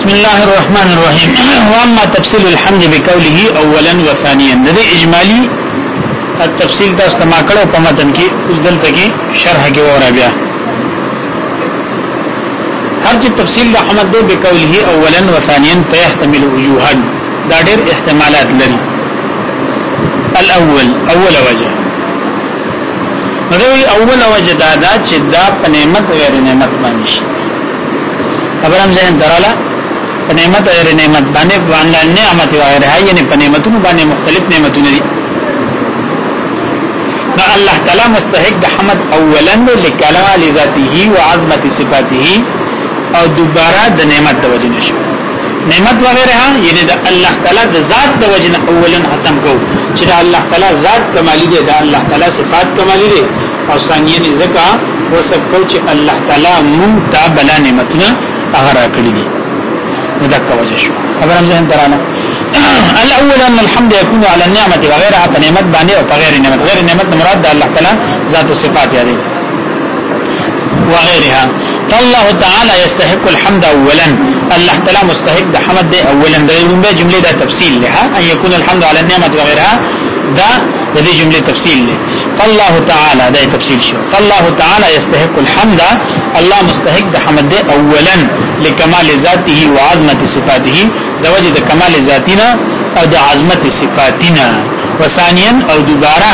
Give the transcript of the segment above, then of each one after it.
بسم الله الرحمن الرحيم. واما تفصيل الحمد بقوله اولا وثانيا د اجمالی التفصيل تاسو ما کړو په متن کې اوس دلته کې شرح کې وره بیا هر چې تفصیل د حمد د بقوله اولا وثانيا فيحتمل وجوها دا ډېر احتمالات لري. الاول اول وجه نو اول وجه دا چې دا په نعمت غیر نعمت باندې شي خبرم ځین دراله په نعمت غیر نعمت باندې نعمت غیر هي یعنی په نعمتونو باندې مختلف نعمتونه دي. نو الله تعالی مستحق د حمد اولا لکلام ذاته وعظمت صفاته او دوباره د نعمت د وجه نشو نعمت وغیرہ یعنی د الله تعالی د ذات د وجه اولا ختم کو چې د الله تعالی ذات کمالی دی د الله تعالی صفات کمالی دی او ثانیاً زکا وسکو چې الله تعالی مونږ ته بلا نعمتونه هغه راکړي دي مدکه وجه شو خبرم ځین درانه. الاول ان الحمد يكون على النعمه وغيرها فنعمت باندې او غیر نعمت غیر نعمت مراد د الله تعالی ذات او صفات یادي وغيرها. فالله تعالى يستحق الحمد اولا الله تعالی مستحق د حمد دی اولا د جمله د تفصیل لها ان يكون الحمد على النعمه وغيرها دا د دې جمله تفصیل له فالله تعالی دا تفصیل شو. فالله تعالی يستحق الحمد الله مستحق د حمد دی اولا لکمال ذاته وعظمت صفاته د وجه د کمال ذاتنا او د عظمت صفاتنا وثانيا او دوباره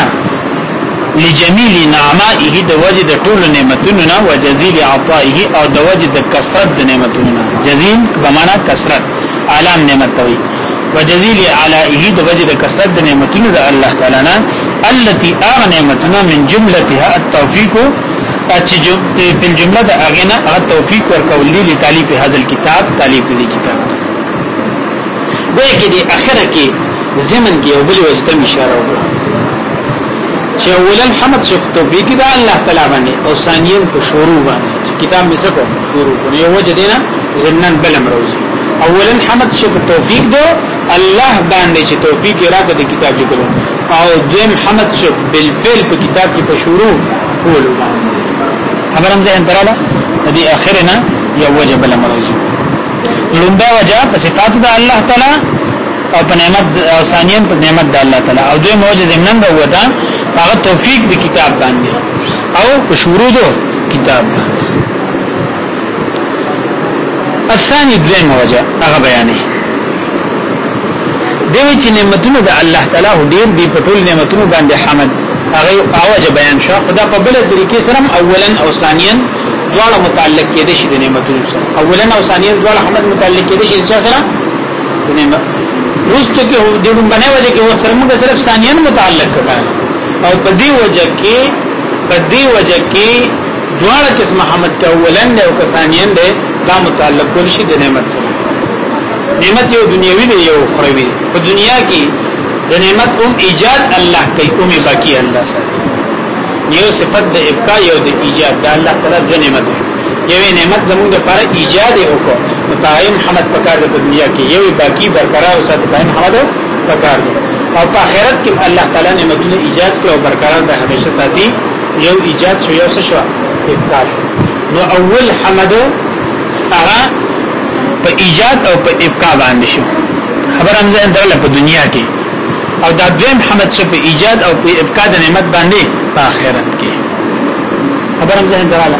لجميل نعمائه د وجه د ټول نعمتونو وجزيل عطائه او د وجه د کثرت د نعمتونو جزيل بمعنى کثرت عالم نعمت توي وجزيل علائه د وجه د کثرت د نعمتونو د الله تعالی نه التي نعمتنا من جملتها التوفيق چې په جمله د اغنه هغه توفیق ورکول دي لتالیف هاذا الكتاب تالیف دې کتاب ګویا کې د اخره کې زمن کې یو بل وجه ته اشاره وکړه چې اولا حمد شو توفیق د الله تعالی باندې او ثانیاً په شروع باندې کتاب مې څه کو شروع کو یو وجه دینا زمنن بل امروزي اولا حمد شو توفیق دو الله باندې چې توفیق راکړي د کتاب لیکلو او دیم حمد شو بالفعل په کتاب کې په شروع کولو باندې خبرم ځین دراله دې اخرنا یو وجه بل امروزي لومبه وجه په صفات د الله تعالی او په نعمت او ثانیاً په نعمت د الله تعالی او دوی موجه زمنن دا وتا هغه توفیق د کتاب باندې او په شروع دو کتاب باندې. الثاني دویم وجه هغه بیانې دوی چې نعمتونو د الله تعالی ډیر دی په ټول نعمتونو باندې حمد هغه اوجه بیان شو خدا په بل طریقې سره اولا او ثانیاً دواړه متعلق کېدې شي د نعمتونو سره اولا او ثانیاً دواړه حمد متعلق کېدې شي چې سره د نعمت روستو کې د باندې وجه کې ور سره موږ صرف ثانیاً متعلق کړه او په دې وجه کې دواړه قسم حمد کا اولا او ثانیاً ده دا متعلق کول شي د نعمت سره. نعمت یو دنیوي دی یو اخروی په دنیا کې د نعمت ایجاد الله کوي او باقی الله ساتي یو صفت د ابقاء یو د ایجاد د الله تعالی د نعمت یو نعمت زموږ لپاره ایجاد وکړو متعین حمد پکار د دنیا کې یو باقی برقرار او ساتي قائم حمد پکار دی او په آخرت کې الله تعالی نعمتونه ایجاد کړو او برقرار د همیشه ساتي یو ایجاد شو یو څه شو ابقاء نو اول حمد هغه په ایجاد او په ابقاء باندې شو خبر هم ځین درله په دنیا کې او دا دویم حمد شو په ایجاد او په ابقاء د نعمت باندې په آخرت کې خبر هم ځین درله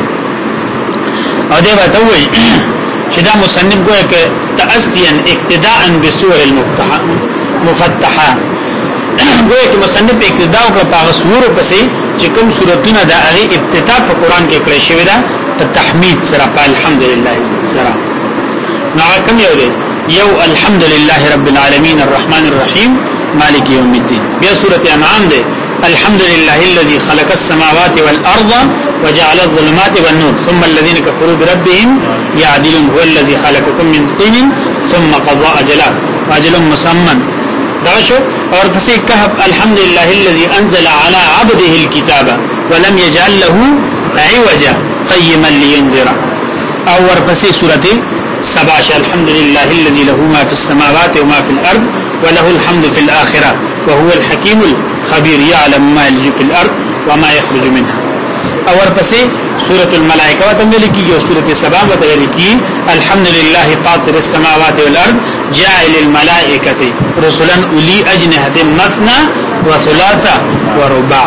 او دې وته وایي چې دا مصنف ګویا کې تاسيا اقتداء بسور المفتحه ګویا کې مصنف اقتداء په هغه سور پسې چې کوم سورتونه د هغه ابتداء په قران کې کړی شوی دا په تحمید سره په الحمدلله سره نو کوم یو دی یو الحمدلله رب العالمین الرحمن الرحیم مالک یوم الدین بیا سورته انعام دی الحمدلله الذي خلق السماوات والارض وجعل الظلمات والنور ثم الذين كفروا بربهم يعدلون هو الذي خلقكم من طين ثم قضى اجلا واجل مسمى داشو اور پس کہف الحمدلله الذي انزل على عبده الكتاب ولم يجعل له عوجا قيما لينذر اور پس سورته سباش الحمدلله الذي له ما في السماوات وما في الارض وله الحمد في الاخره وهو الحكيم الخبير يعلم ما يلج في الارض وما يخرج منها اور پس سورۃ الملائکه وتم لیکي او سورۃ سبا وتم لیکي الحمدلله فاطر السماوات والارض جاعل الملائکه رسلا اولی اجنحه مثنى وثلاث ورباع.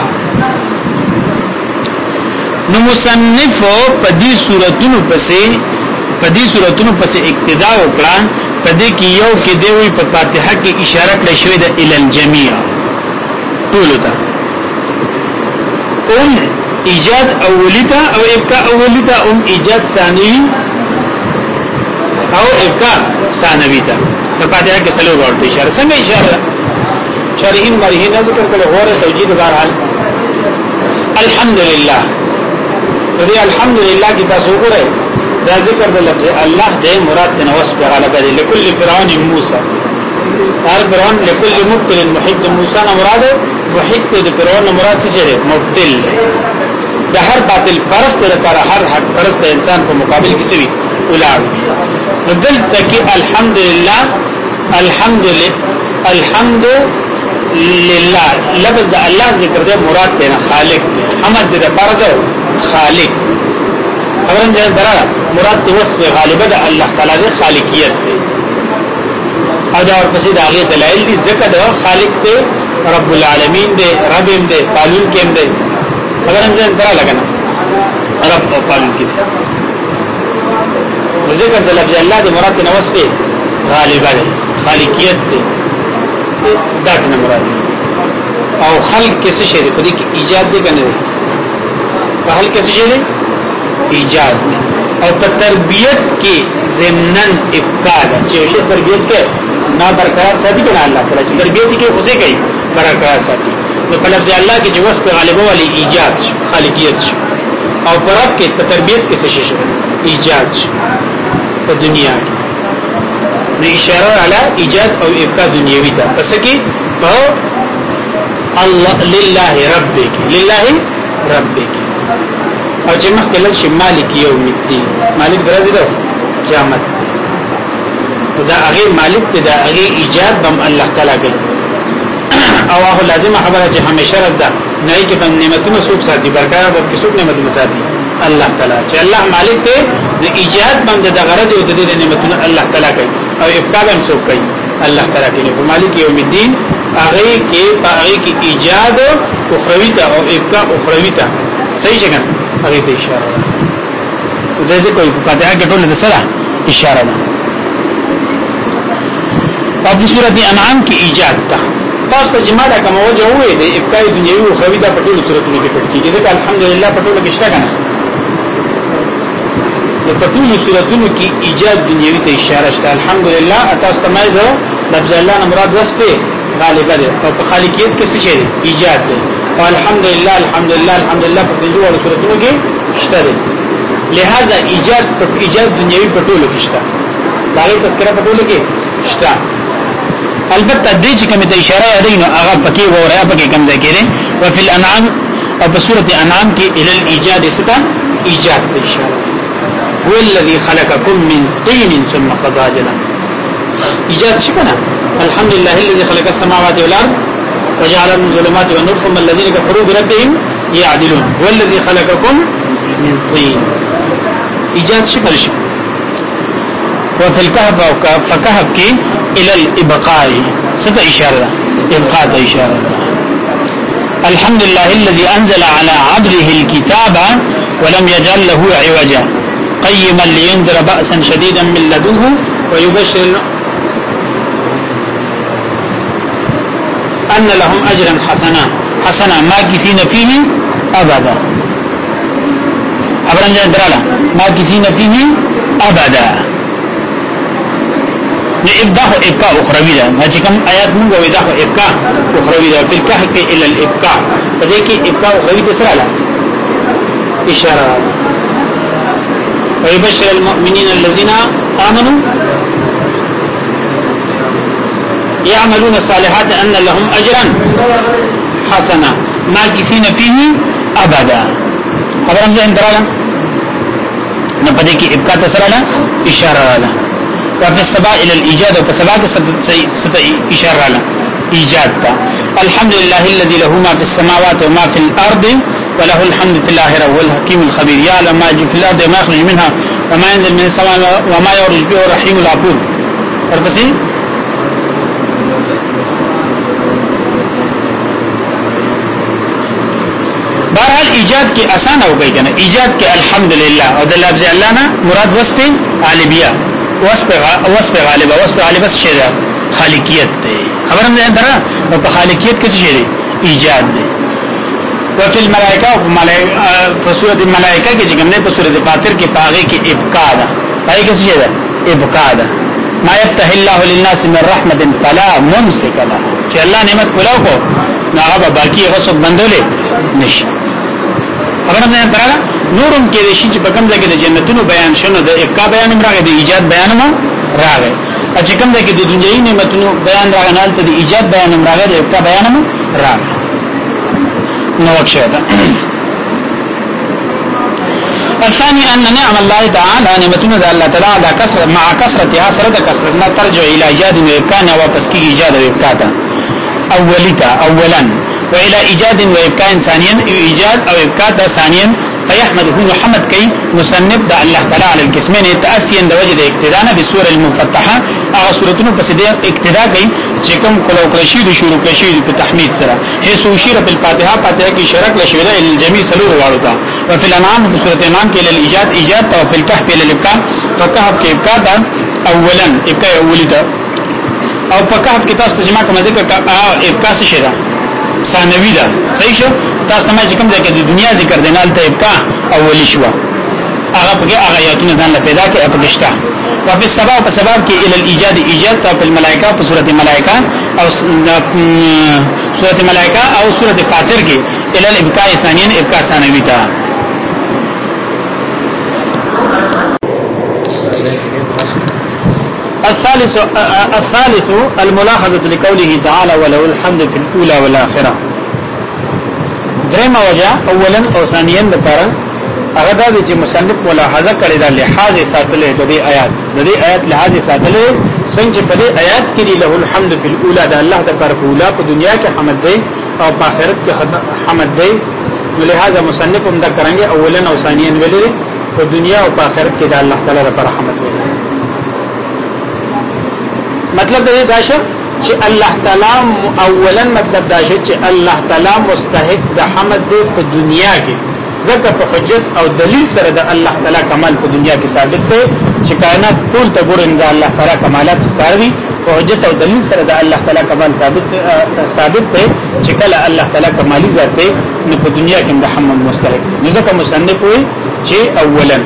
نو مصنف پدی سورتونو پسې اقتدا وکړه پدې کې یو کې دی وی په فاتحه کې اشاره کړې شوې ده ال الجميع ټول ته ایجاد اولیتا او ابقاء اولیتا ایجاد ثانوی او ابقاء ثانوی تا په فاتحه کې سلو ورته اشاره څنګه اشاره شارحین مرحین ذکر کړي غوړه توجید بهرحال الحمدلله دې الحمدلله کی تاسو وګورئ دا ذکر د لفظ الله دې مراد د نوس په غلبه دي لكل فرعون موسی هر فرعون لكل مبتل محب موسی نه مراد محب د فرعون مراد څه دی مبتل د هر باطل پرست لپاره هر حق پرست انسان په مقابل کې سوي اولاد دلته کې الحمدلله الحمد لله لفظ د الله ذکر دې مراد دی خالق حمد دې فرد خالق خبرن ځای درا مراد د وصف غالبه د الله تعالی د خالقیت دی او دا ورپسې د هغه دلایل دي ذکر د خالق دی رب العالمین دی رب دی پالون کېم دی خبرن ځای درا لګنه رب او پالون کې ذکر د لفظ الله د مراد د وصف غالبه دی خالقیت دی دا نه مراد او خلق کیسه شی دی په دې کې ایجاد دی کنه په خلق کیسه شی دی ایجاد او په تربیت کې ضمنن ابقاء چې شی تربیت کې نا برقرار ساتي کنه الله تعالی چې تربیت کې اوسه کوي برقرار ساتي نو په لفظ الله کې چې وصف غالبه والی ایجاد خالقیت او پر رب کې په تربیت کې څه شي ایجاد په دنیا کې نو اشاره علی ایجاد او ابقاء دنیوي ته پس کې په الله لله ربک لله ربک او چې مخکې لږ مالک یوم الدین مالک درځي دا قیامت دا هغه مالک ته دا هغه ایجاد بم الله تعالی کوي او هغه لازمه خبره چې همیشه راځي نه کې بم نعمتونو سوق ساتي برکات او کې سوق نعمتونو ساتي الله تعالی چې الله مالک ته د ایجاد بم د غرض او د نعمتونو الله تعالی کوي او ابقاء هم سوق کوي الله تعالی کوي په مالک یوم الدین هغه کې ایجاد اخروی ته او ابقاء اخروی ته صحیح څنګه هغه ته اشاره ده دغه کوئی فاتحه کې ټول د سره اشاره ده په دې سورته انعام کې ایجاد ده تاسو ته جماعت کوم وجه وې د ابقاء دنیوي او اخروی ته په ټول سورته کې پټ کیږي ځکه الحمدلله په ټول کې شته کنه په ټول سورته کې ایجاد دنیوي ته اشاره شته الحمدلله تاسو ته مې ده لفظ الله نه مراد وسپه غالبا ده او په خالقیت کې څه شي ایجاد ده او الحمدلله په دې ډول صورتونو کې شته ده لہذا ایجاد دنیوي په ټولو کې شته دا غي تذکرہ په ټولو کې شته البته دې چې کومه اشاره یادینو هغه پکې وره پکې کم ځای کېږي او په الانعام او په سورته انعام کې ال الايجاد ستا ایجاد ته اشاره هو الذي خلقكم من طين ثم قضى اجلا ایجاد شي کنه الحمدلله الذي خلق السماوات والارض وجعل الظلمات والنور ثم الذين كفروا بربهم يعدلون هو الذي خلقكم من طين ایجاد شي پرشي وفي الكهف او فكهف کې الى الابقاء ست اشاره ابقاء ته اشاره الحمد لله الذي انزل على عبده الكتاب ولم يجعل له عوجا قيما لينذر بأسا شديدا من لدنه ويبشر أن لهم أجرا حسنا ماكثين فيه أبدا أبرم جاء درالا ماكثين فيه أبدا ابداء ابقاء اخروی ده ما چې کوم آیات موږ وېدا خو ابقاء اخروی ده په کاه کې ال الابقاء په دې کې ابقاء اخروی ته سره اشاره ويبشر المؤمنين الذين آمنوا يعملون الصالحات أن لهم أجرا حسنا ماكثين فيه أبدا خبرم ځین دراله نو پدې کې ابقاء تسراله اشاره رااله وفي السبا الى الايجاد وفسبا ست اشاره رااله ایجاد تا الحمد لله الذي له ما في السماوات وما في الارض وله الحمد في الاخره وهو الحكيم الخبير يعلم ما يجري في الارض وما يخرج منها وما ينزل من السماء وما يعرج به الرحيم الغفور. ورپسې بہرحال ایجاد کې آسان او کوي کنه ایجاد کې الحمدلله او د لفظ الله نه مراد وصف غالبیه وصف غالبه څه ده خالقیت ده خبرم ده درا او په خالقیت کې څه ده ایجاد ده وفي الملائکه او په سورۃ الملائکه کې څنګه نه په سورۃ فاطر کې پاغه کې ابقاء ده پای کې څه ده ابقاء ده ما يفتح الله للناس من رحمت فلا ممسك له چې الله نعمت کولاو کو هغه باقی غصب بندولې نشي خبره ده درا نورم کې د شي چې په کوم ځای کې د جنتونو بیان شونه د ابقاء بیان راغی د ایجاد بیان راغی چې کوم ځای کې د دنیوي نعمتونو بیان راغنال ته د ایجاد بیان راغی د ابقاء بیان راغی نو وکړه الثاني ان نعم الله تعالى نعمتنا الله تعالی على كثرة مع كثرتها سرد كثرتنا ترجع الى ايجاد وابقاء واپس کی ایجاد او ابقاء اولا والى ايجاد وابقاء ثانيا ايجاد او ابقاء ثانيا فيحمده محمد كي مصنف د الله تعالی على القسمين تاسيا د وجه د اقتداء بالسوره المفتحه هغه سورتونو پس د اقتداء کوي چې کوم کلو کلشي د شروع کشي په تحمید سره هي سوشيره بالفاتحه فاتحه کې شرک لشوره الجميع سلور واړو وفي الانعام بسوره الانعام کې الايجاد ایجاد او في الكهف الابقاء فكهف کې ابقاء اولا ابقاء اولی ده او په کهف کې تاسو جمع کوم ذکر ابقاء څه شي ده ثانوي ده صحیح شو تاسو ما چې کوم ځکه د دنیا ذکر دینال ته ابقاء اولی شو هغه په هغه آیاتونه ځان له پیدا کې اپګشتا او په سبب کې ال الايجاد ایجاد او په الملائکه په سورته ملائکه او سورته ملائکه او سورته فاطر کې ال الابقاء ثانيا ابقاء ثانوي ده الثالث الملاحظه لقوله تعالى وله الحمد في الاولى والاخره درېم وجه اولا او ثانيا لپاره هغه د چې مصنف ملاحظه کړی دا لحاظ ساتلې د دې آیات لحاظ ساتلې څنګه په دې آیات کې له الحمد في الاولى د الله د پر اوله په دنیا کې حمد دی او په آخرت کې حمد دی لہذا مصنف هم دا کرانګي اولا او ثانيا ویلې په دنیا او په آخرت کې د الله تعالی لپاره حمد دی مطلب دا شو چې الله تعالی اولا مطلب دا شو چې الله تعالی مستحق د حمد دی په دنیا کې ځکه په حجت او دلیل سره د الله تعالی کمال په دنیا کې ثابت دی چې کائنات ټول ته ګورن د الله تعالی کمالات ښکاري او حجت او دلیل سره د الله تعالی کمال ثابت دی چې کله الله تعالی کمالي ذات دی نو په دنیا کې د حمد مستحق دی ځکه مصنف وي چې اولا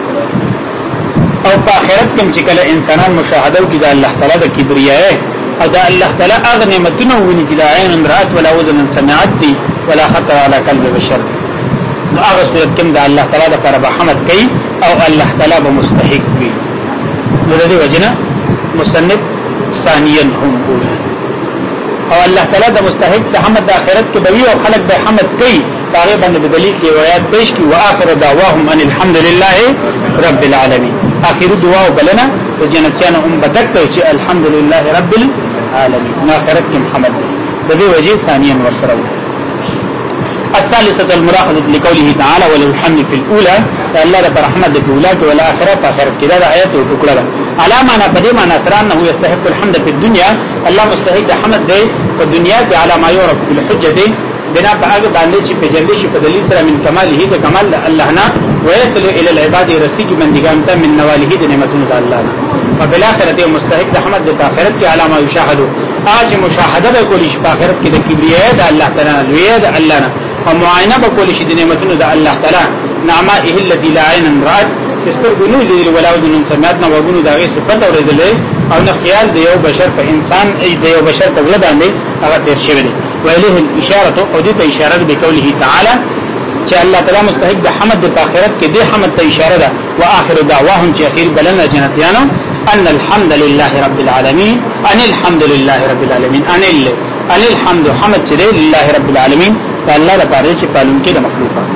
او په آخرت کې چې کله انسانان مشاهده کوي د الله تعالی د کبریا او د الله تعالی هغه نعمتونه ویني چې لا عین رات ولا اذن سمعت دي ولا خطر على قلب بشر نو هغه صورت کې د الله تعالی لپاره حمد کوي او الله تعالی به مستحق وي نو د دې وجنه مصنف ثانيا هم کوي او الله تعالی د مستحق د حمد د آخرت کې به او خلق به حمد کوي هغه باندې د دلیل کې روایت پیش کی واخر دعواهم ان الحمد لله رب العالمین اخر دعا بلنا د جنتیانو هم بدک چې الحمد لله رب العالمین آخرت کې محمد د دې وجه ثانيا ورسره الثالثه الملاحظه لقوله تعالى وله الحمد في الاولى الله رب رحمت في الاولى والاخره اخرت کې دا آیت او ټکړه علامه نه پدې معنا سره انه يستحق الحمد في الدنيا الله مستحق د حمد دی په دنیا کې علامه يعرف بالحجه دی بنا په هغه باندې چې په جلدی شي په دلیل سره من کماله د کمال الله نه ويصل الى العباد رسيج بندگان ته من نواله د نعمتونو د الله نه او په اخرت مستحق د حمد د اخرت کې علامه یشاهد اج مشاهده به کولی شي په اخرت کې د کبریا د الله تعالی لوی د الله نه او معاینه به کولی شي د نعمتونو د الله تعالی نعمه الذي لا عين رات استرګونو لري ولاودن سمات نه وګونو دغه صفات اوریدلې او نه خیال د یو بشر په انسان ای د یو بشر په ځل باندې هغه تیر شوی دی ویله الاشاره او دې ته اشاره به قوله تعالی چې الله تعالی مستحق د حمد د اخرت کې د حمد ته اشاره ده واخر دعواهم چې اخر بلنا جنتیانو ان الحمد لله رب العالمین ان الحمد لله رب العالمین ان الحمد حمد چې لله رب العالمین الله لپاره چې پالون کې د مخلوقات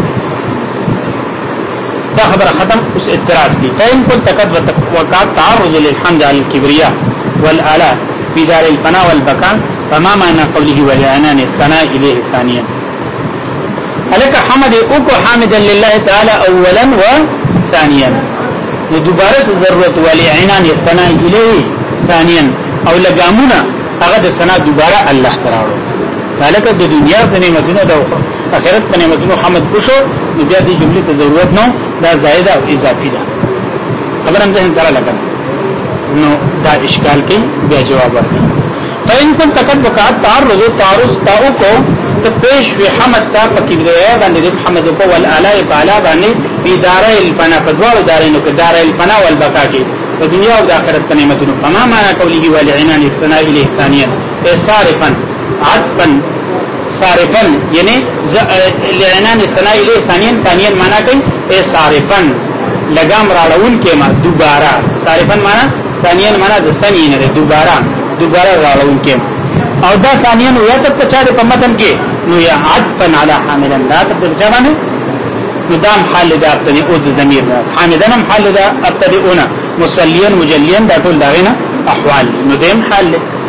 دا خبره ختم اوس اعتراض کی فین کل تقد وقات تعرض للحمد على الكبرياء والالاء في دار الفناء والبقاء فما معنى قوله والعنان الثناء اليه ثانيا الک حمد او کو حامدا لله تعالی اولا و ثانیا نو دوباره ضرورت ولی عنان الثناء الیه ثانیا او لګامونه هغه د ثنا دوباره الله تعالی الک د دنیا د نعمتونو د آخرت په نعمتونو حمد وشو نو بیا دې جملې ته ضرورت نو دا زائده او اضافي ده خبر هم ځین تعالی لګا نو دا اشکال کې بیا جواب ورکړي فإن كنت قد وقعت تعرض تاو کو ته پیش وی حمد تا پکې دی باندې محمد کو ول اعلی بالا باندې په دارای الفنا په دوه دارینو کې دارای الفنا والبقاء کې په دنیا او د آخرت په نعمتونو فما معنا قوله ولعنان الثناء الیه ثانیا صارفا عطفا صارفا یعنی لعنان الثناء الیه ثانیا معنا کوي صارفا لګام راړون کې ما دوباره صارفا معنا ثانیا معنا د ثانیه نه دوباره راړون کې او دا ثانیا نو یا ته پچاره په متن کې نو یا عطفا علی حاملا دا ته پچاره نو دام حال دا ابتدی او د ضمیر حامدن هم حال دا ابتدیونه مصلیان مجلیان دا ټول داغینا احوال نو دیم حال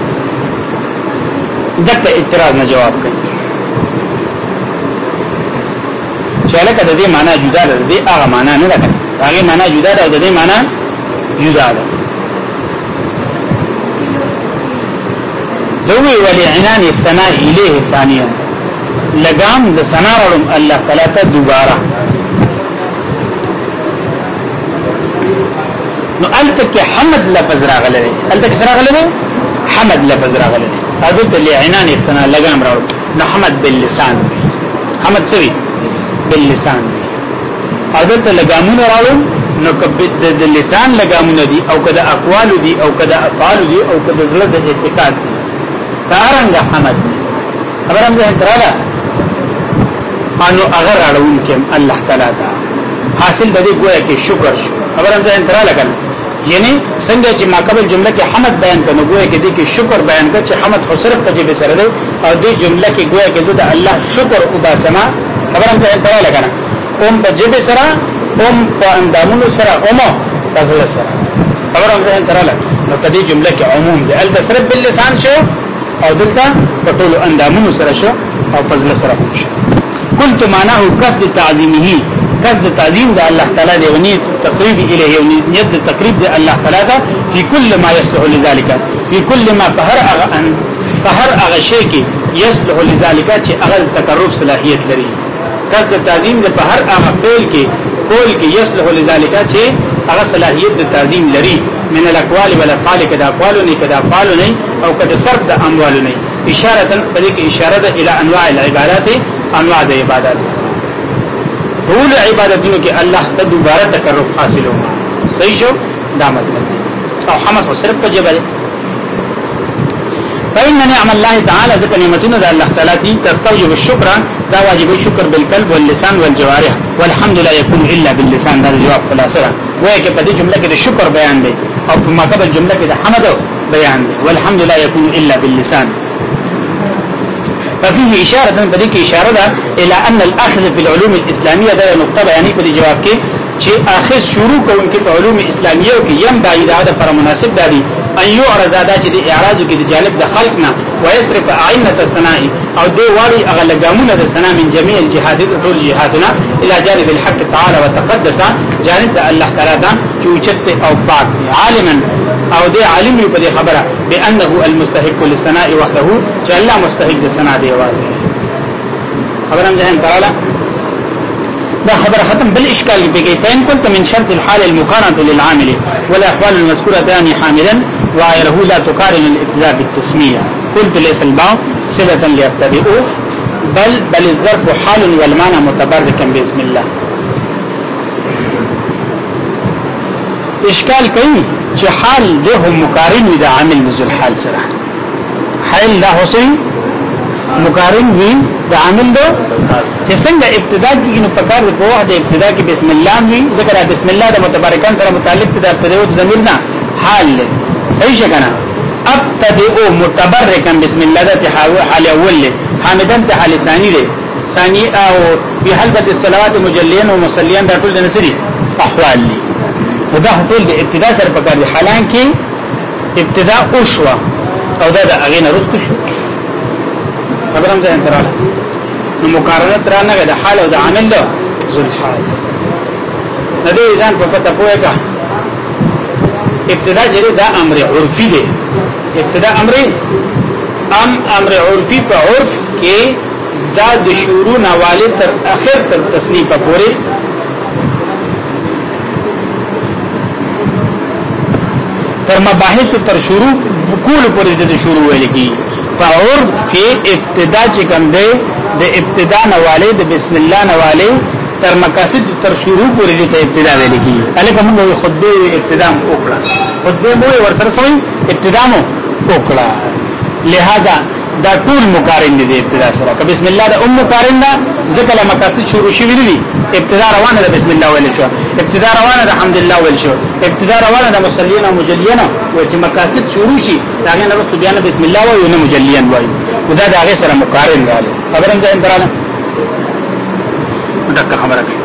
دغه اعتراض نه جواب کوي چاله کده دې معنا جدا ده دې هغه معنا نه ده هغه معنا جدا ده او دې معنا جدا ده دوی ولی عنان الثناء الیه ثانیا لگام د سنارم الله تعالی ته دوباره نو التک حمد لفظ راغله التک راغله حمد لفظ راغله هغه ته لعنان الثناء لگام راو نو حمد باللسان حمد سوی باللسان هغه ته لگامون راو نو کبد د لسان لگامونه دي او کده اقوال دي او کده افعال دي او کده زړه د اعتقاد دي کارنګ حمد خبر هم ځه تراله انو اگر اړون کې الله تعالی ته حاصل د دې ګویا کې شکر شو خبر هم ځه تراله کړه یعنی څنګه چې ما قبل جمله کې حمد بیان کړو ګویا کې دې کې شکر بیان کړ چې حمد خو صرف په جبه سره دی او دې جمله کې ګویا کې زده الله شکر او باسما خبر هم ځه تراله کړه اوم په جبه سره اوم په اندامونو سره اوم فضل سره خبر هم ځه تراله نو په دې جمله کې عموم دی ال صرف باللسان شو او دلته په ټول اندامونو سره شو او فضل سره شو كنت معناه قصد تعظیمه قصد تعظیم د الله تعالی دی ونی تقریب الیه ونی نیت تقریب د الله تعالی دا په کل ما یصلح لذلك په کل ما فهر هغه شی کې یصلح لذلك چې هغه تقرب صلاحیت لري قصد تعظیم د په هر هغه فعل کې کول کې یصلح لذلك چې هغه صلاحیت د تعظیم لري من الاقوال والافعال کدا اقوال نه کدا افعال نه او کدا صرف د اموال نه اشاره په دې کې اشاره ده الی انواع العبادات انواع د عبادت ټول عبادتونو کې الله ته دوباره تقرب حاصلو صحیح شو دا مطلب او حمد صرف په جبل فإن نعم الله تعالى ذکر نعمتونه د الله تعالی تی تستوجب الشکر دا واجب الشکر بالقلب واللسان والجوارح والحمد لا يكون الا باللسان دا جواب خلاصه وایي کې په دې جمله کې د شکر بیان دی او په مقابل جمله کې د حمد بیان دی والحمد لا يكون الا باللسان ففيه اشاره بدې کې اشاره ده الى ان الاخذ في العلوم الاسلاميه دا نقطه بیانې په جواب کې چې اخذ شروع کوونکې په علوم اسلاميه کې یم باید دا پر مناسب دي ان يعرض دا چې د اعراض کې د جانب د خلقنا ويصرف اعينه الصناع او دی واړي اغلګامونه د صنع من جميع الجهاد ټول جهادنا الى جانب الحق تعالى وتقدس جانب د الله تعالی دا چې اوچت او پاک دي عالما او دی عالم په دې خبره بانه المستحق للثناء وحده چې الله مستحق د ثنا دی واضح خبر هم ځان تعالی دا خبر ختم بالاشكال بيجي فين كنت من شرط الحال المقارنه للعامل والاحوال المذكوره ثاني حاملا وغيره لا تقارن الابتداء بالتسميه قلت ليس الباء صله ليبتدئوا بل الظرف حال والمعنى متبركا بسم الله اشکال کوي چې حال له مقارن وي د عامل ذل حال سره حال لا حسین مقارن وي د عامل دو چې څنګه ابتدا کې نو پکار په وخت ابتدا کې بسم الله وي ذکر بسم الله د متبرکان سره متعلق د ابتدا او ضمیر نه حال صحیح څنګه ابتدئ متبرکا بسم الله د حال اول حامدن ته حال ثانی دی ثانی او په حلقه الصلوات مجلیان او مصلیان د ټول د نسری احوال دي ودا ټول د ابتدا سره پکار دي حالانکه ابتدا او شوا او دا د اغه نه رست شو خبرم ځان تراله نو مقارنت را نه د حال او د عامل له ذل حال نه دې ځان په پته پوهه ابتدا جری دا امر عرفي دی ابتدا امر عرفي په عرف کې دا د شروع نواله تر اخر تر تصنیف پورې تر مباحث تر شروع کول پورې د شروع ویل کی په عرف کې ابتدا چې کوم دی د ابتدا نواله د بسم الله نواله تر مقاصد تر شروع پورې د ابتدا ویل کی الکه موږ خطبه ابتدا وکړه خطبه مو ورسره سوي ابتدا مو وکړه لہذا دا ټول مقارن دي ابتدا سره که بسم الله د مقارن ده ذکر مقاصد شروع شي ویلي ابتدا روانه ده بسم الله ویل شو ابتدا روانه ده حمد الله ویل شو ابتدا روانه ده مصلینا مجلینا او چې مقاصد شروع شي دا نه رسو بیان بسم الله وایو نه مجلیان وایو دا هغه سره مقارن راځي خبرم ځین دراله دا خبره کوي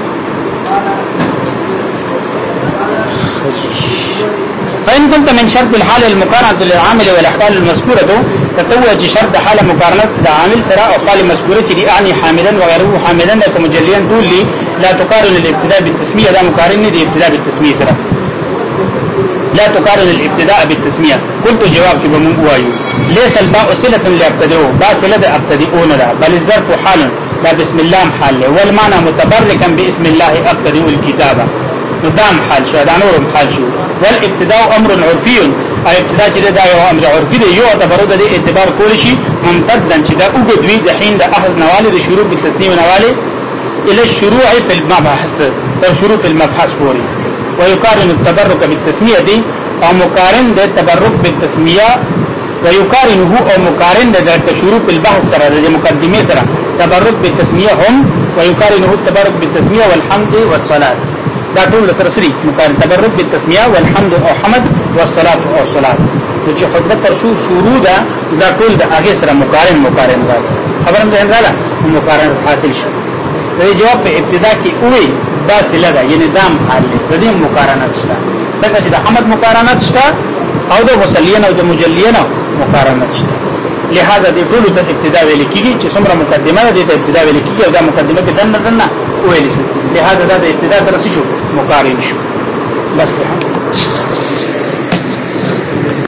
فإن كنت من شرط الحال المقارنة للعامل والأحوال المذكورة تتوج شرط حال مقارنة العامل سراء أو حال مذكورة لأعني حامدا وغيره حامدا لك مجليا تقول لي لا تقارن الابتداء بالتسمية لا مقارن دي ابتداء بالتسمية سراء لا تقارن الابتداء بالتسمية قلت جواب كي بمقوايو ليس الباء صلة لأبتدئه باء صلة أبتدئون لا بل الظرف حال لا بسم الله حال والمعنى متبركا باسم الله أبتدئ الكتابة ندام حال شو دا نورم حال شو والابتداء امر عرفي ابتداء چې دا یو امر عرفي دی یو اعتبار د اعتبار کول شي ممتدا چې دا وګدوي د حين د اخذ نواله د شروع بالتسنیم نواله الى الشروع في المبحث او شروع في المبحث پوري ويقارن التبرك بالتسميه دي او مقارن د تبرك بالتسميه ويقارنه او مقارن د شروع في البحث سره د مقدمه سره تبرك بالتسميه هم ويقارنه التبرك بالتسميه والحمد والصلاه دا ټول سره سری مقارن تبرک بالتسمیه والحمد او حمد والصلاه او صلاه چې خطبه تر شروع دا ټول د هغه سره مقارن راځي خبرم ځین راځه مقارن حاصل شي د جواب په ابتدا کې وې دا سله ده یعنی دام حال د دې مقارنت شته څنګه چې د حمد مقارنت شته او د مصلیین او د مجلیین مقارنت شته لہذا د ټول ته ابتدا ویل کیږي چې څومره مقدمه ده د ابتدا ویل کیږي او د مقدمه کې دنه ویل شي لہذا دا د ابتدا سره شو مقارن شو بس ته